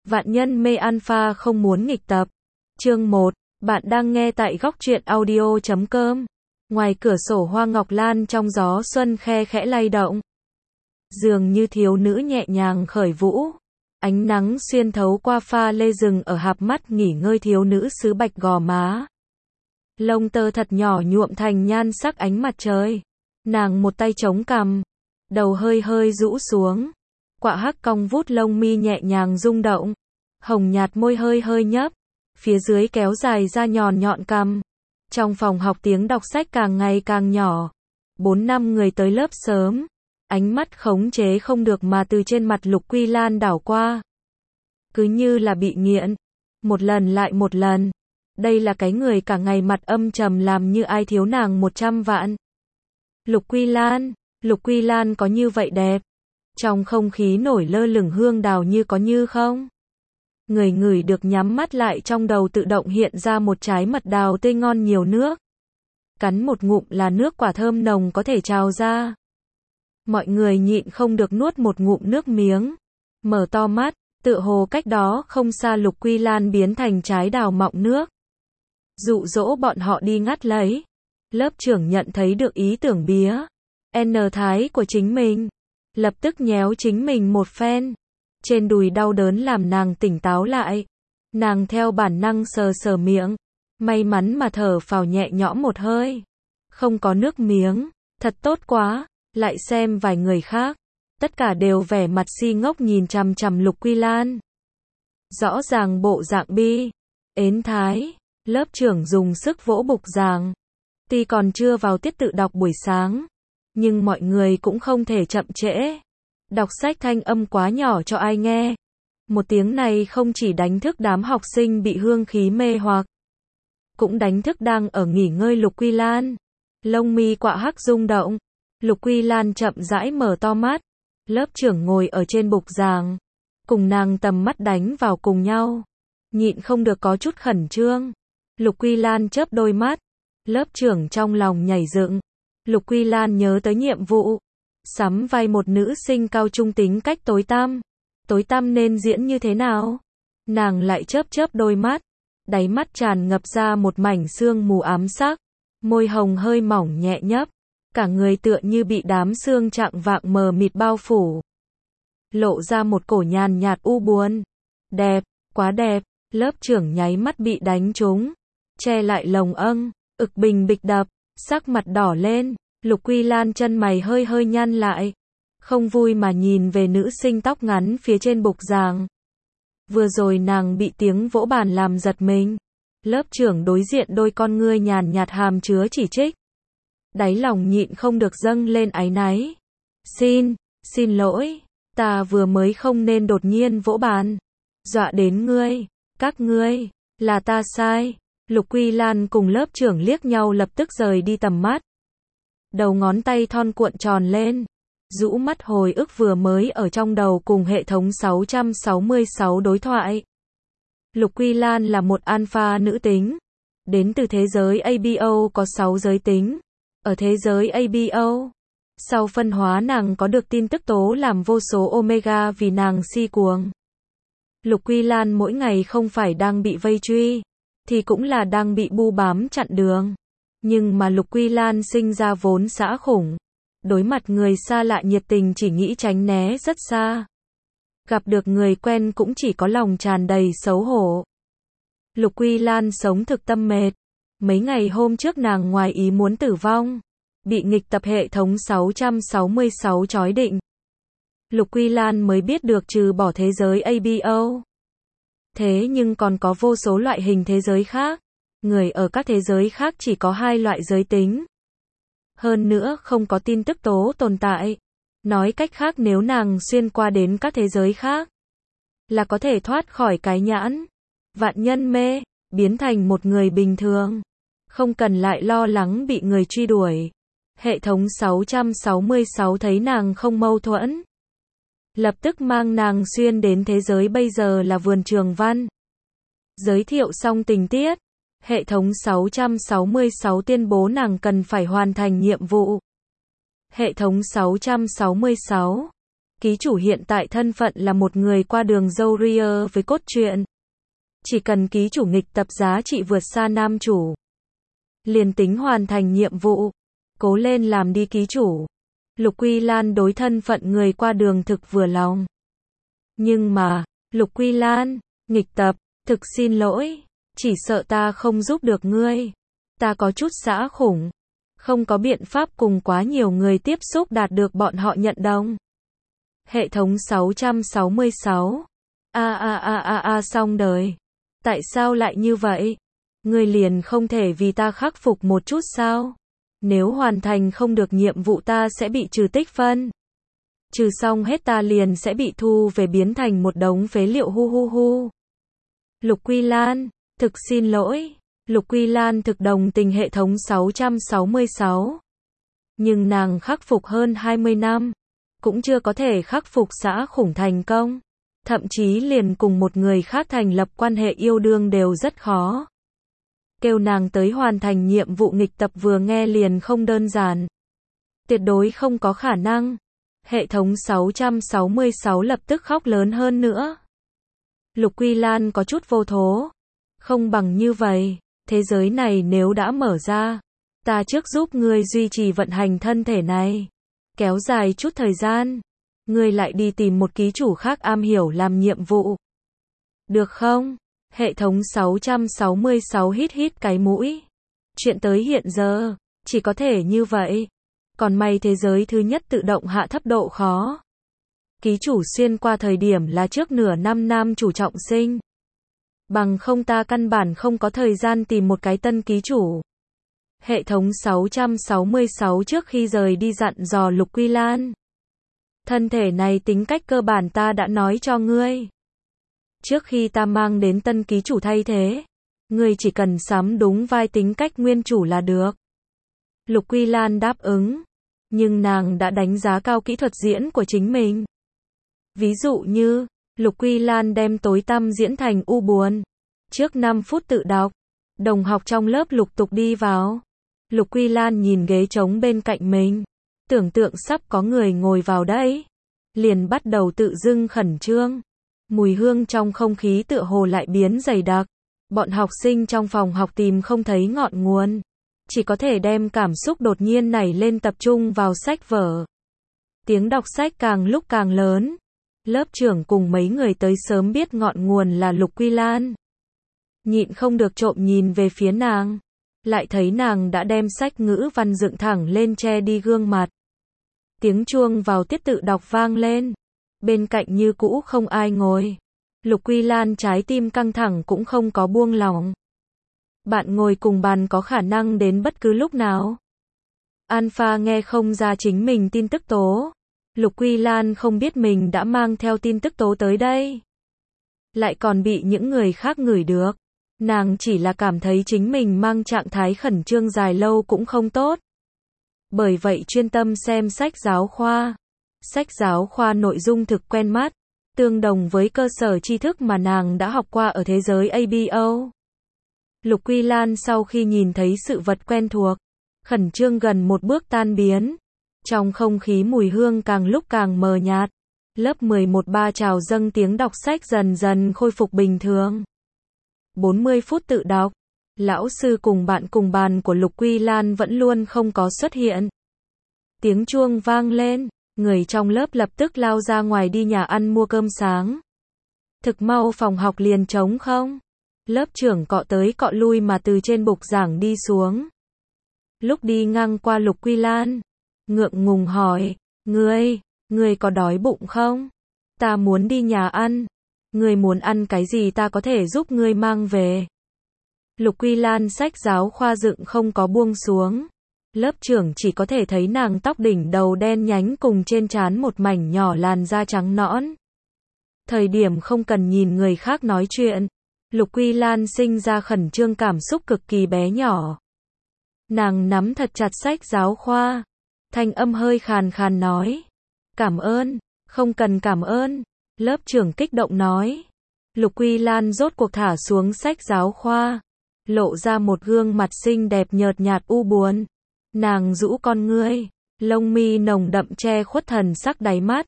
Vạn nhân mê alpha không muốn nghịch tập. Chương 1, bạn đang nghe tại góc truyện audio.com. Ngoài cửa sổ hoa ngọc lan trong gió xuân khe khẽ lay động. Dường như thiếu nữ nhẹ nhàng khởi vũ. Ánh nắng xuyên thấu qua pha lê rừng ở hạp mắt nghỉ ngơi thiếu nữ xứ bạch gò má. Lông tơ thật nhỏ nhuộm thành nhan sắc ánh mặt trời. Nàng một tay chống cằm, đầu hơi hơi rũ xuống. Quạ hắc cong vút lông mi nhẹ nhàng rung động. Hồng nhạt môi hơi hơi nhấp. Phía dưới kéo dài ra nhọn cằm. Trong phòng học tiếng đọc sách càng ngày càng nhỏ. 4-5 người tới lớp sớm. Ánh mắt khống chế không được mà từ trên mặt Lục Quy Lan đảo qua. Cứ như là bị nghiện. Một lần lại một lần. Đây là cái người cả ngày mặt âm trầm làm như ai thiếu nàng 100 vạn. Lục Quy Lan có như vậy đẹp. Trong không khí nổi lơ lửng hương đào như có như không. Người ngửi được nhắm mắt lại trong đầu tự động hiện ra một trái mật đào tươi ngon nhiều nước. Cắn một ngụm là nước quả thơm nồng có thể trào ra. Mọi người nhịn không được nuốt một ngụm nước miếng. Mở to mắt, tựa hồ cách đó không xa Lục Quy Lan biến thành trái đào mọng nước. Dụ dỗ bọn họ đi ngắt lấy. Lớp trưởng nhận thấy được ý tưởng bía N thái của chính mình. Lập tức nhéo chính mình một phen. Trên đùi đau đớn làm nàng tỉnh táo lại. Nàng theo bản năng sờ sờ miệng. May mắn mà thở phào nhẹ nhõm một hơi. Không có nước miếng. Thật tốt quá. Lại xem vài người khác. Tất cả đều vẻ mặt si ngốc nhìn chằm chằm Lục Quy Lan. Rõ ràng bộ dạng bi ến thái. Lớp trưởng dùng sức vỗ bục giảng. Tuy còn chưa vào tiết tự đọc buổi sáng. Nhưng mọi người cũng không thể chậm trễ. Đọc sách thanh âm quá nhỏ cho ai nghe. Một tiếng này không chỉ đánh thức đám học sinh bị hương khí mê hoặc. Cũng đánh thức đang ở nghỉ ngơi Lục Quy Lan. Lông mi quạ hắc rung động. Lục Quy Lan chậm rãi mở to mắt. Lớp trưởng ngồi ở trên bục giảng. Cùng nàng tầm mắt đánh vào cùng nhau. Nhịn không được có chút khẩn trương. Lục Quy Lan chớp đôi mắt. Lớp trưởng trong lòng nhảy dựng. Lục Quy Lan nhớ tới nhiệm vụ. Sắm vai một nữ sinh cao trung tính cách tối tăm. Tối tăm nên diễn như thế nào? Nàng lại chớp đôi mắt. Đáy mắt tràn ngập ra một mảnh sương mù ám sắc. Môi hồng hơi mỏng nhẹ nhấp. Cả người tựa như bị đám sương trạng vạng mờ mịt bao phủ. Lộ ra một cổ nhàn nhạt u buồn. Đẹp, quá đẹp. Lớp trưởng nháy mắt bị đánh trúng. Che lại lồng ực bình bịch đập. Sắc mặt đỏ lên. Lục Quy Lan chân mày hơi hơi nhăn lại. Không vui mà nhìn về nữ sinh tóc ngắn phía trên bục giảng. Vừa rồi nàng bị tiếng vỗ bàn làm giật mình. Lớp trưởng đối diện đôi con ngươi nhàn nhạt hàm chứa chỉ trích. Đáy lòng nhịn không được dâng lên áy náy. Xin lỗi. Ta vừa mới không nên đột nhiên vỗ bàn. Dọa đến ngươi. Các ngươi. Là ta sai. Lục Quy Lan cùng lớp trưởng liếc nhau lập tức rời đi tầm mắt. Đầu ngón tay thon cuộn tròn lên. Rũ mắt hồi ức vừa mới ở trong đầu cùng hệ thống 666 đối thoại. Lục Quy Lan là một alpha nữ tính. Đến từ thế giới ABO có 6 giới tính. Ở thế giới ABO, sau phân hóa nàng có được tin tức tố làm vô số omega vì nàng si cuồng. Lục Quy Lan mỗi ngày không phải đang bị vây truy, thì cũng là đang bị bu bám chặn đường. Nhưng mà Lục Quy Lan sinh ra vốn xã khủng. Đối mặt người xa lạ nhiệt tình chỉ nghĩ tránh né rất xa. Gặp được người quen cũng chỉ có lòng tràn đầy xấu hổ. Lục Quy Lan sống thực tâm mệt. Mấy ngày hôm trước nàng ngoài ý muốn tử vong. Bị nghịch tập hệ thống 666 trói định. Lục Quy Lan mới biết được trừ bỏ thế giới ABO. Thế nhưng còn có vô số loại hình thế giới khác. Người ở các thế giới khác chỉ có 2 loại giới tính. Hơn nữa không có tin tức tố tồn tại. Nói cách khác nếu nàng xuyên qua đến các thế giới khác. Là có thể thoát khỏi cái nhãn. Vạn nhân mê. Biến thành một người bình thường. Không cần lại lo lắng bị người truy đuổi. Hệ thống 666 thấy nàng không mâu thuẫn. Lập tức mang nàng xuyên đến thế giới bây giờ là vườn trường văn. Giới thiệu xong tình tiết. Hệ thống 666 tuyên bố nàng cần phải hoàn thành nhiệm vụ. Hệ thống 666. Ký chủ hiện tại thân phận là một người qua đường dâu ria với cốt truyện. Chỉ cần ký chủ nghịch tập giá trị vượt xa nam chủ, liền tính hoàn thành nhiệm vụ. Cố lên làm đi ký chủ. Lục Quy Lan đối thân phận người qua đường thực vừa lòng. Nhưng mà, Lục Quy Lan, nghịch tập, thực xin lỗi, chỉ sợ ta không giúp được ngươi. Ta có chút xã khủng, không có biện pháp cùng quá nhiều người tiếp xúc đạt được bọn họ nhận đồng. Hệ thống 666. Xong đời. Tại sao lại như vậy? Ngươi liền không thể vì ta khắc phục một chút sao? Nếu hoàn thành không được nhiệm vụ ta sẽ bị trừ tích phân. Trừ xong hết ta liền sẽ bị thu về biến thành một đống phế liệu hu hu hu. Lục Quy Lan, thực xin lỗi. Lục Quy Lan thực đồng tình hệ thống 666. Nhưng nàng khắc phục hơn 20 năm, cũng chưa có thể khắc phục xã khủng thành công. Thậm chí liền cùng một người khác thành lập quan hệ yêu đương đều rất khó. Kêu nàng tới hoàn thành nhiệm vụ nghịch tập vừa nghe liền không đơn giản. Tuyệt đối không có khả năng. Hệ thống 666 lập tức khóc lớn hơn nữa. Lục Quy Lan có chút vô thố. Không bằng như vậy, thế giới này nếu đã mở ra, ta trước giúp ngươi duy trì vận hành thân thể này. Kéo dài chút thời gian, ngươi lại đi tìm một ký chủ khác am hiểu làm nhiệm vụ. Được không? Hệ thống 666 hít cái mũi. Chuyện tới hiện giờ, chỉ có thể như vậy. Còn may thế giới thứ nhất tự động hạ thấp độ khó. Ký chủ xuyên qua thời điểm là trước nửa năm nam chủ trọng sinh. Bằng không ta căn bản không có thời gian tìm một cái tân ký chủ. Hệ thống 666 trước khi rời đi dặn dò Lục Quy Lan. Thân thể này tính cách cơ bản ta đã nói cho ngươi. Trước khi ta mang đến tân ký chủ thay thế, ngươi chỉ cần sắm đúng vai tính cách nguyên chủ là được. Lục Quy Lan đáp ứng, nhưng nàng đã đánh giá cao kỹ thuật diễn của chính mình. Ví dụ như, Lục Quy Lan đem tối tăm diễn thành u buồn. Trước 5 phút tự đọc, đồng học trong lớp lục tục đi vào. Lục Quy Lan nhìn ghế trống bên cạnh mình, tưởng tượng sắp có người ngồi vào đấy, liền bắt đầu tự dưng khẩn trương. Mùi hương trong không khí tựa hồ lại biến dày đặc. Bọn học sinh trong phòng học tìm không thấy ngọn nguồn, chỉ có thể đem cảm xúc đột nhiên nảy lên tập trung vào sách vở. Tiếng đọc sách càng lúc càng lớn. Lớp trưởng cùng mấy người tới sớm biết ngọn nguồn là Lục Quy Lan. Nhịn không được trộm nhìn về phía nàng, lại thấy nàng đã đem sách ngữ văn dựng thẳng lên che đi gương mặt. Tiếng chuông vào tiết tự đọc vang lên. Bên cạnh như cũ không ai ngồi. Lục Quy Lan trái tim căng thẳng cũng không có buông lỏng. Bạn ngồi cùng bàn có khả năng đến bất cứ lúc nào. Alpha nghe không ra chính mình tin tức tố. Lục Quy Lan không biết mình đã mang theo tin tức tố tới đây. Lại còn bị những người khác ngửi được. Nàng chỉ là cảm thấy chính mình mang trạng thái khẩn trương dài lâu cũng không tốt. Bởi vậy chuyên tâm xem sách giáo khoa. Sách giáo khoa nội dung thực quen mắt, tương đồng với cơ sở tri thức mà nàng đã học qua ở thế giới ABO. Lục Quy Lan sau khi nhìn thấy sự vật quen thuộc, khẩn trương gần một bước tan biến. Trong không khí mùi hương càng lúc càng mờ nhạt. Lớp 11 ba trào dâng tiếng đọc sách dần dần khôi phục bình thường. 40 phút tự đọc. Lão sư cùng bàn của Lục Quy Lan vẫn luôn không có xuất hiện. Tiếng chuông vang lên. Người trong lớp lập tức lao ra ngoài đi nhà ăn mua cơm sáng. Thực mau phòng học liền trống không. Lớp trưởng cọ tới cọ lui mà từ trên bục giảng đi xuống. Lúc đi ngang qua Lục Quy Lan, ngượng ngùng hỏi, ngươi có đói bụng không? Ta muốn đi nhà ăn. Ngươi muốn ăn cái gì ta có thể giúp ngươi mang về. Lục Quy Lan sách giáo khoa dựng không có buông xuống. Lớp trưởng chỉ có thể thấy nàng tóc đỉnh đầu đen nhánh cùng trên trán một mảnh nhỏ làn da trắng nõn. Thời điểm không cần nhìn người khác nói chuyện, Lục Quy Lan sinh ra khẩn trương cảm xúc cực kỳ bé nhỏ. Nàng nắm thật chặt sách giáo khoa, thanh âm hơi khàn khàn nói. Cảm ơn, không cần cảm ơn, lớp trưởng kích động nói. Lục Quy Lan rốt cuộc thả xuống sách giáo khoa, lộ ra một gương mặt xinh đẹp nhợt nhạt u buồn. Nàng rũ con ngươi, lông mi nồng đậm che khuất thần sắc đáy mắt,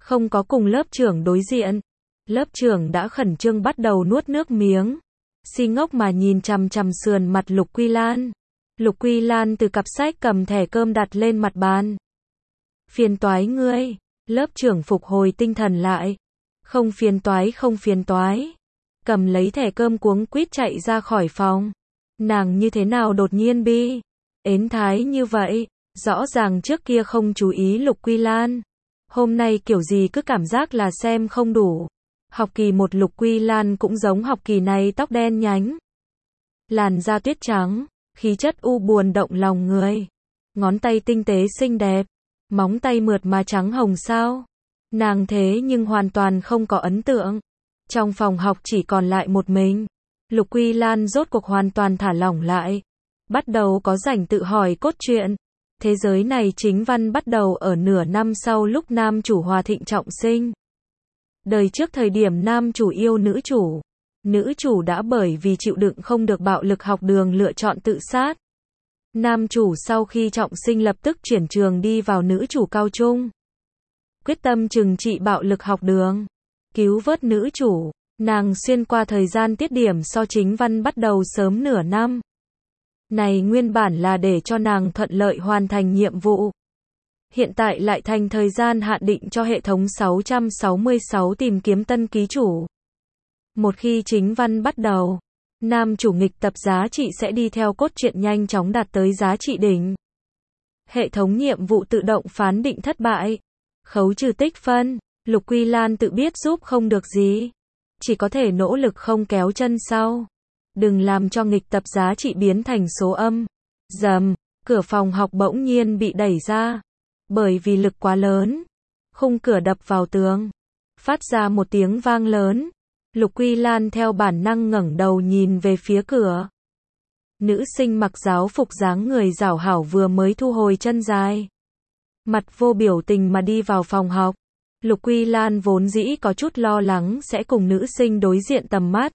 không có cùng lớp trưởng đối diện. Lớp trưởng đã khẩn trương bắt đầu nuốt nước miếng. Si ngốc mà nhìn chằm chằm sườn mặt Lục Quy Lan. Lục Quy Lan từ cặp sách cầm thẻ cơm đặt lên mặt bàn. Phiền toái ngươi. Lớp trưởng phục hồi tinh thần lại. Không phiền toái, không phiền toái. Cầm lấy thẻ cơm cuống quýt chạy ra khỏi phòng. Nàng như thế nào đột nhiên bi ến thái như vậy, rõ ràng trước kia không chú ý Lục Quy Lan. Hôm nay kiểu gì cứ cảm giác là xem không đủ. Học kỳ 1 Lục Quy Lan cũng giống học kỳ này, tóc đen nhánh. Làn da tuyết trắng, khí chất u buồn động lòng người. Ngón tay tinh tế xinh đẹp, móng tay mượt mà trắng hồng sao. Nàng thế nhưng hoàn toàn không có ấn tượng. Trong phòng học chỉ còn lại một mình. Lục Quy Lan rốt cuộc hoàn toàn thả lỏng lại. Bắt đầu có rảnh tự hỏi cốt truyện. Thế giới này chính văn bắt đầu ở nửa năm sau lúc nam chủ Hòa Thịnh trọng sinh. Đời trước thời điểm nam chủ yêu nữ chủ. Nữ chủ đã bởi vì chịu đựng không được bạo lực học đường lựa chọn tự sát. Nam chủ sau khi trọng sinh lập tức chuyển trường đi vào nữ chủ cao trung. Quyết tâm trừng trị bạo lực học đường. Cứu vớt nữ chủ. Nàng xuyên qua thời gian tiết điểm so chính văn bắt đầu sớm nửa năm. Này nguyên bản là để cho nàng thuận lợi hoàn thành nhiệm vụ. Hiện tại lại thành thời gian hạn định cho hệ thống 666 tìm kiếm tân ký chủ. Một khi chính văn bắt đầu, nam chủ nghịch tập giá trị sẽ đi theo cốt truyện nhanh chóng đạt tới giá trị đỉnh. Hệ thống nhiệm vụ tự động phán định thất bại. Khấu trừ tích phân. Lục Quy Lan tự biết giúp không được gì. Chỉ có thể nỗ lực không kéo chân sau. Đừng làm cho nghịch tập giá trị biến thành số âm. Rầm, cửa phòng học bỗng nhiên bị đẩy ra. Bởi vì lực quá lớn, khung cửa đập vào tường, phát ra một tiếng vang lớn. Lục Quy Lan theo bản năng ngẩng đầu nhìn về phía cửa. Nữ sinh mặc giáo phục dáng người rảo hảo vừa mới thu hồi chân dài. Mặt vô biểu tình mà đi vào phòng học. Lục Quy Lan vốn dĩ có chút lo lắng sẽ cùng nữ sinh đối diện tầm mắt.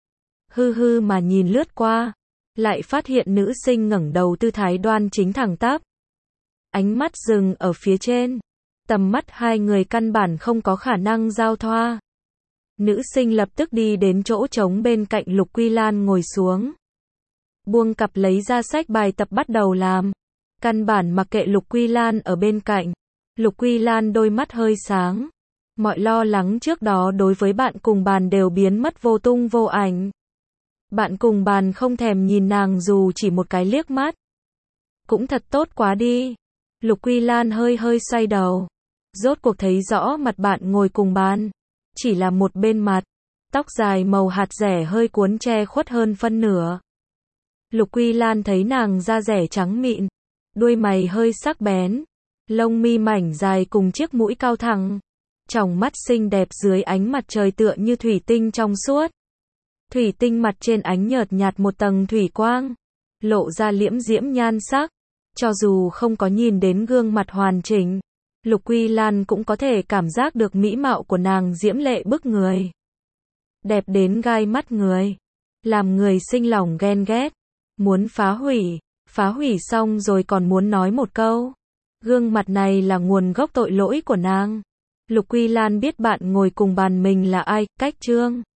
Hư hư mà nhìn lướt qua, lại phát hiện nữ sinh ngẩng đầu tư thái đoan chính thẳng tắp. Ánh mắt dừng ở phía trên. Tầm mắt hai người căn bản không có khả năng giao thoa. Nữ sinh lập tức đi đến chỗ trống bên cạnh Lục Quy Lan ngồi xuống. Buông cặp lấy ra sách bài tập bắt đầu làm. Căn bản mặc kệ Lục Quy Lan ở bên cạnh. Lục Quy Lan đôi mắt hơi sáng. Mọi lo lắng trước đó đối với bạn cùng bàn đều biến mất vô tung vô ảnh. Bạn cùng bàn không thèm nhìn nàng dù chỉ một cái liếc mắt. Cũng thật tốt quá đi. Lục Quy Lan hơi hơi xoay đầu. Rốt cuộc thấy rõ mặt bạn ngồi cùng bàn. Chỉ là một bên mặt. Tóc dài màu hạt rẻ hơi cuốn che khuất hơn phân nửa. Lục Quy Lan thấy nàng da rẻ trắng mịn. Đuôi mày hơi sắc bén. Lông mi mảnh dài cùng chiếc mũi cao thẳng. Tròng mắt xinh đẹp dưới ánh mặt trời tựa như thủy tinh trong suốt. Thủy tinh mặt trên ánh nhợt nhạt một tầng thủy quang. Lộ ra liễm diễm nhan sắc. Cho dù không có nhìn đến gương mặt hoàn chỉnh, Lục Quy Lan cũng có thể cảm giác được mỹ mạo của nàng diễm lệ bức người. Đẹp đến gai mắt người. Làm người sinh lòng ghen ghét. Muốn phá hủy xong rồi còn muốn nói một câu. Gương mặt này là nguồn gốc tội lỗi của nàng. Lục Quy Lan biết bạn ngồi cùng bàn mình là ai, cách chương.